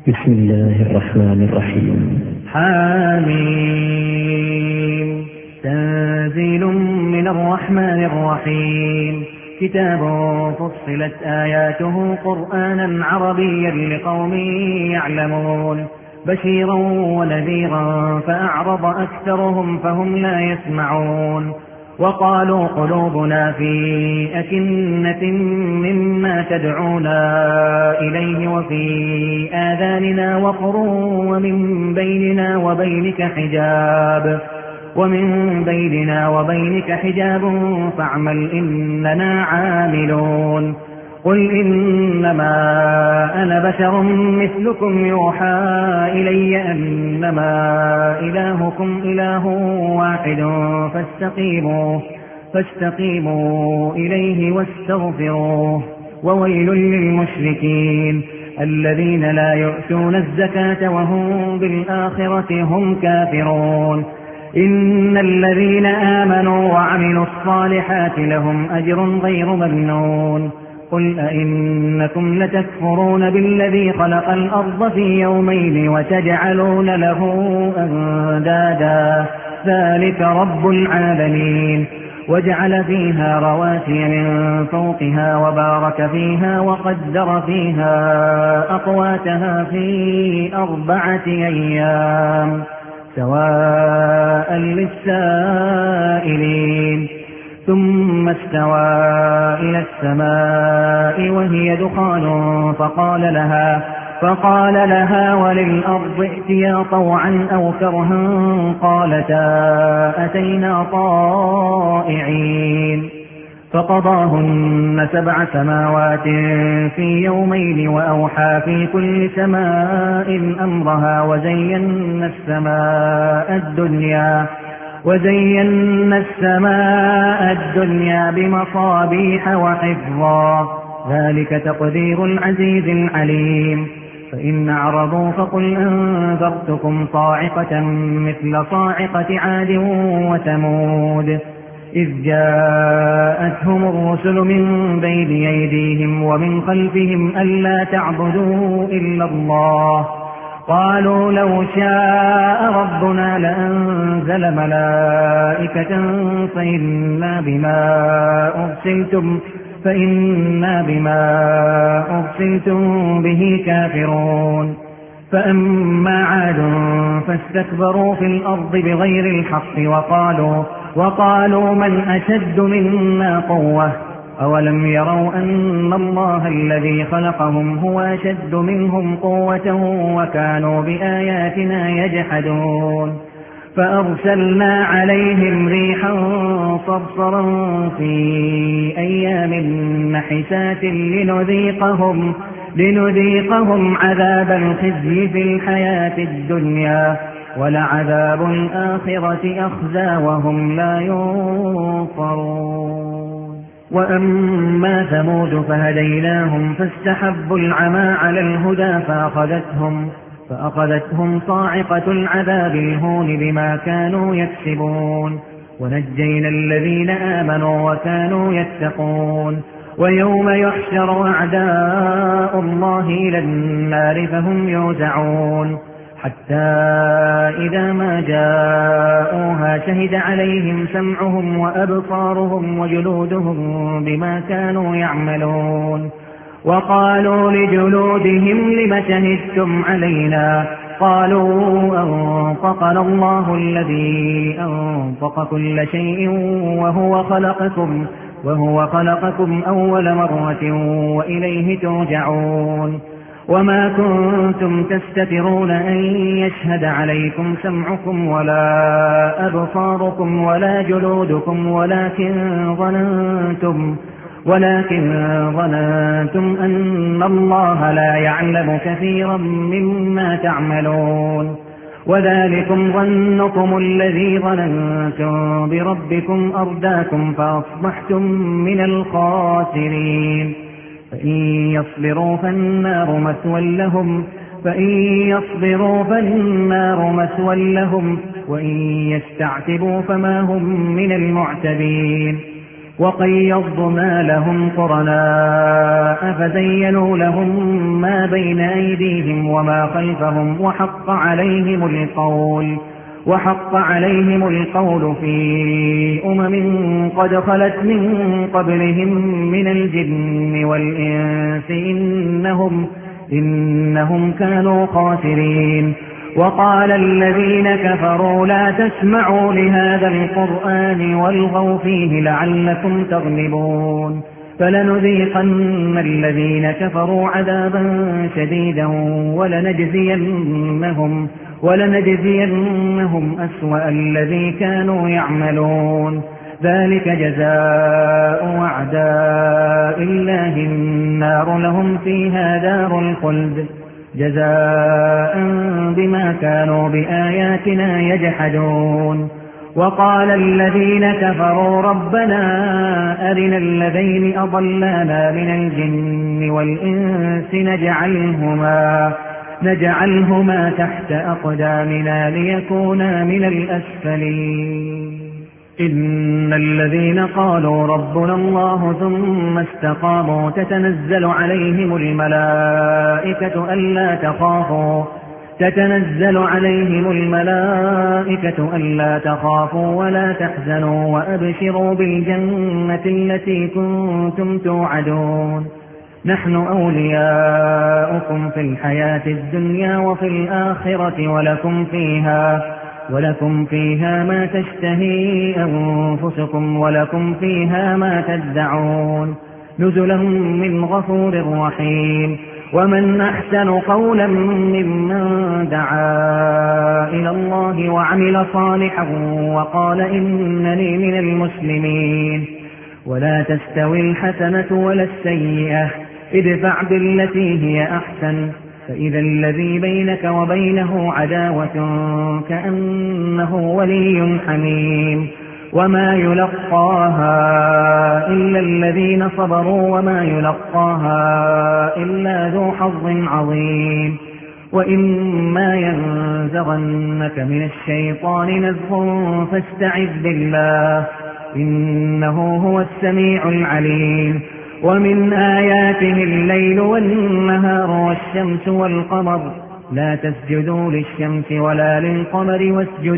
بسم الله الرحمن الرحيم. حميم. تنزيل من الرحمن الرحيم. كتاب فصلت آياته قرآنا عربيا لقوم يعلمون بشيرا ونذيرا فأعرض أكثرهم فهم لا يسمعون. وقالوا قلوبنا في أكنة مما تدعونا إليه وفي آذاننا وقر ومن بيننا وبينك حجاب فاعمل إننا عاملون. قل إنما أنا بشر مثلكم يوحى إلي أنما إلهكم إله واحد فاستقيموا إليه واستغفروه. وويل للمشركين الذين لا يؤتون الزكاة وهم بالآخرة هم كافرون. إن الذين آمنوا وعملوا الصالحات لهم أجر غير ممنون. قل أئنكم لتكفرون بالذي خلق الأرض في يومين وتجعلون له أندادا ذلك رب العالمين. وجعل فيها رواسي من فوقها وبارك فيها وقدر فيها أقواتها في 4 أيام سواء للسائلين. ثم استوى إلى السماء وهي دخان فقال لها وللأرض ائتيا طوعا أو كرها قالتا أتينا طائعين. فقضاهن 7 سماوات في يومين وأوحى في كل سماء أمرها وزينا السماء الدنيا بمصابيح وحفظا ذلك تقدير العزيز العليم. فإن أعرضوا فقل أنذرتكم صاعقة مثل صاعقة عاد وثمود إذ جاءتهم الرسل من بين أيديهم ومن خلفهم ألا تعبدوا إلا الله قالوا لو شاء ربنا لأنزل ملائكة فإنا بما أرسلتم به كافرون. فأما عاد فاستكبروا في الأرض بغير الحق وقالوا من أشد منا قوة أولم يروا أن الله الذي خلقهم هو أشد منهم قوة وكانوا بآياتنا يجحدون. فأرسلنا عليهم ريحا صرصرا في أيام نحسات لنذيقهم عذاب الخزي في الحياة الدنيا ولعذاب الآخرة أخزى وهم لا ينصرون. وأما ثمود فهديناهم فاستحبوا العمى على الهدى فأخذتهم صاعقة العذاب الهون بما كانوا يكسبون. ونجينا الذين آمنوا وكانوا يتقون. ويوم يحشر أعداء الله إلى النار فهم يوزعون حتى إذا ما جاءوها شهد عليهم سمعهم وأبصارهم وجلودهم بما كانوا يعملون. وقالوا لجلودهم لم شهدتم علينا قالوا أنطقنا الله الذي أنطق كل شيء وهو خلقكم أول مرة وإليه ترجعون. وما كنتم تستترون أن يشهد عليكم سمعكم ولا أبصاركم ولا جلودكم ولكن ظننتم أن الله لا يعلم كثيرا مما تعملون. وذلكم ظنكم الذي ظننتم بربكم أرداكم فأصبحتم من الخاسرين. فإن يصبروا فالنار مثوى لهم وإن يستعتبوا فما هم من المعتبين. وقيضنا لهم قرناء فزينوا لهم ما بين أيديهم وما خلفهم وحق عليهم القول في قد خلت من قبلهم من الجن والإنس إنهم كانوا خاسرين. وقال الذين كفروا لا تسمعوا لهذا القرآن والغوا فيه لعلكم تغلبون فلنذيقن الذين كفروا عذابا شديدا ولنجزينهم أسوأ الذي كانوا يعملون ذلك جزاء أعداء الله النار لهم فيها دار الخلد جزاء بما كانوا بآياتنا يجحدون. وقال الذين كفروا ربنا أرنا الذين أضلانا من الجن والإنس نجعلهما تحت أقدامنا ليكونا من الأسفلين. إن الذين قالوا ربنا الله ثم استقاموا تتنزل عليهم الملائكة ألا تخافوا ولا تحزنوا وأبشروا بالجنة التي كنتم توعدون نحن أولياؤكم في الحياة الدنيا وفي الآخرة ولكم فيها ما تشتهي أنفسكم ولكم فيها ما تدعون نزلا من غفور رحيم. ومن أحسن قولا ممن دعا إلى الله وعمل صالحا وقال إنني من المسلمين. ولا تستوي الحسنة ولا السيئة ادفع بالتي هي أحسن فإذا الذي بينك وبينه عداوة كأنه ولي حميم. وما يلقاها إلا الذين صبروا وما يلقاها إلا ذو حظ عظيم. وإما ينزغنك من الشيطان نزغ فاستعذ بالله إنه هو السميع العليم. ومن آياته الليل والنهار والشمس والقمر لا تسجدوا للشمس ولا للقمر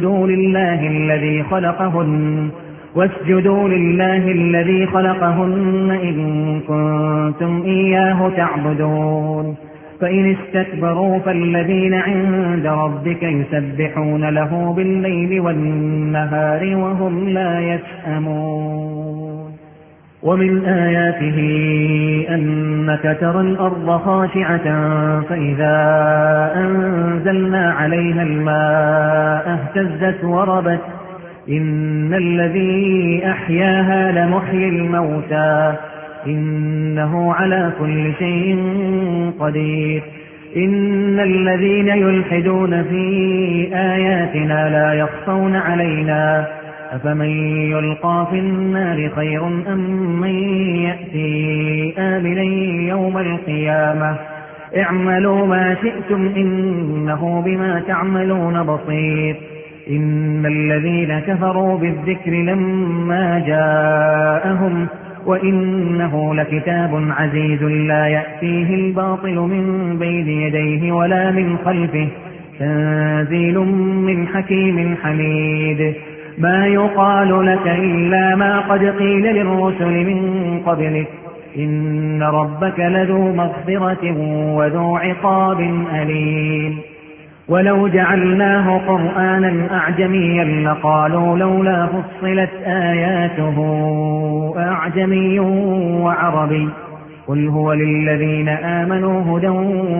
واسجدوا لله الذي خلقهن إن كنتم إياه تعبدون. فإن استكبروا فالذين عند ربك يسبحون له بالليل والنهار وهم لا يسأمون. ومن آياته أنك ترى الأرض خاشعة فإذا أنزلنا عليها الماء اهتزت وربت إن الذي أحياها لمحيي الموتى إنه على كل شيء قدير. إن الذين يلحدون في آياتنا لا يخفون علينا أفمن يلقى في النار خير أم من يأتي آمنا يوم القيامة اعملوا ما شئتم إنه بما تعملون بصير. إن الذين كفروا بالذكر لما جاءهم وإنه لكتاب عزيز لا يأتيه الباطل من بين يديه ولا من خلفه تنزيل من حكيم حميد. ما يقال لك إلا ما قد قيل للرسل من قبلك إن ربك لذو مغفرة وذو عقاب أليم. ولو جعلناه قرآنا أعجميا لقالوا لولا فصلت آياته أعجمي وعربي قل هو للذين آمنوا هدى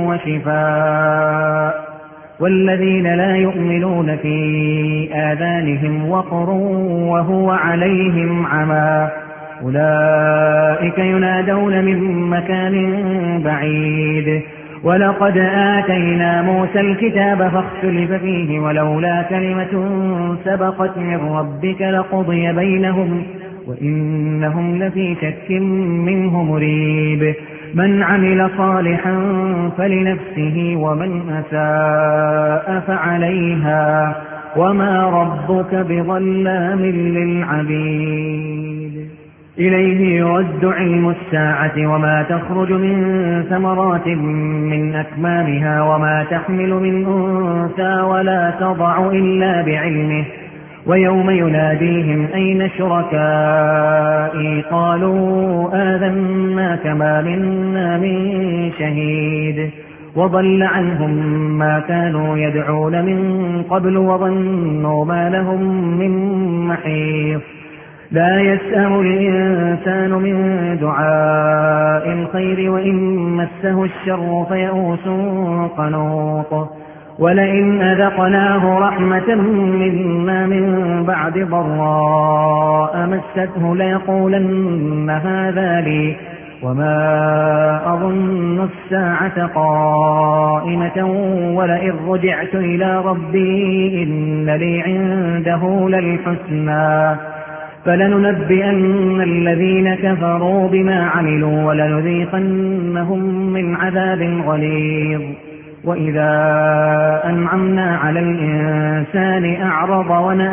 وشفاء والذين لا يؤمنون في آذانهم وقر وهو عليهم عمى أولئك ينادون من مكان بعيد. ولقد آتينا موسى الكتاب فاختلف فيه ولولا كلمة سبقت من ربك لقضي بينهم وإنهم لفي شك منه مريب. من عمل صالحا فلنفسه ومن أساء فعليها وما ربك بظلام للعبيد. إليه يرد علم الساعة وما تخرج من ثمرات من أكمامها وما تحمل من أنثى ولا تضع إلا بعلمه ويوم يناديهم أين شركائي قالوا آذناك ما منا من شهيد وضل عنهم ما كانوا يدعون من قبل وظنوا ما لهم من محيص لا يسأم الإنسان من دعاء الخير وإن مسه الشر فيئوس قنوط ولئن أذقناه رحمة منا من بعد ضراء مسته ليقولن هذا لي وما أظن الساعة قائمة ولئن رجعت إلى ربي إن لي عنده للحسنى فلننبئن الذين كفروا بما عملوا ولنذيقنهم من عذاب غليظ وإذا أنعمنا على الإنسان أعرض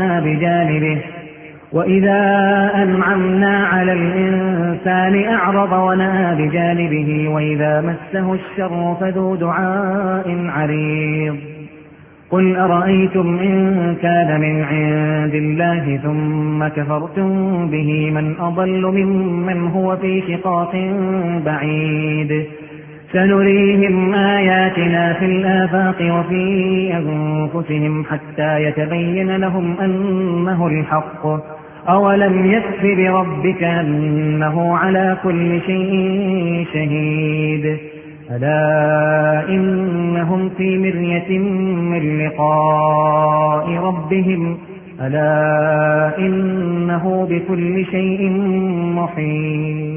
ونأى بجانبه وإذا مسه الشر فذو دعاء عريض قل أرأيتم إن كان من عند الله ثم كفرتم به من أضل ممن هو في شقاق بعيد سنريهم آياتنا في الآفاق وفي أنفسهم حتى يتبين لهم أنه الحق أولم يكف بربك أنه على كل شيء شهيد ألا إنهم في مرية من لقاء ربهم ألا إنه بكل شيء محيط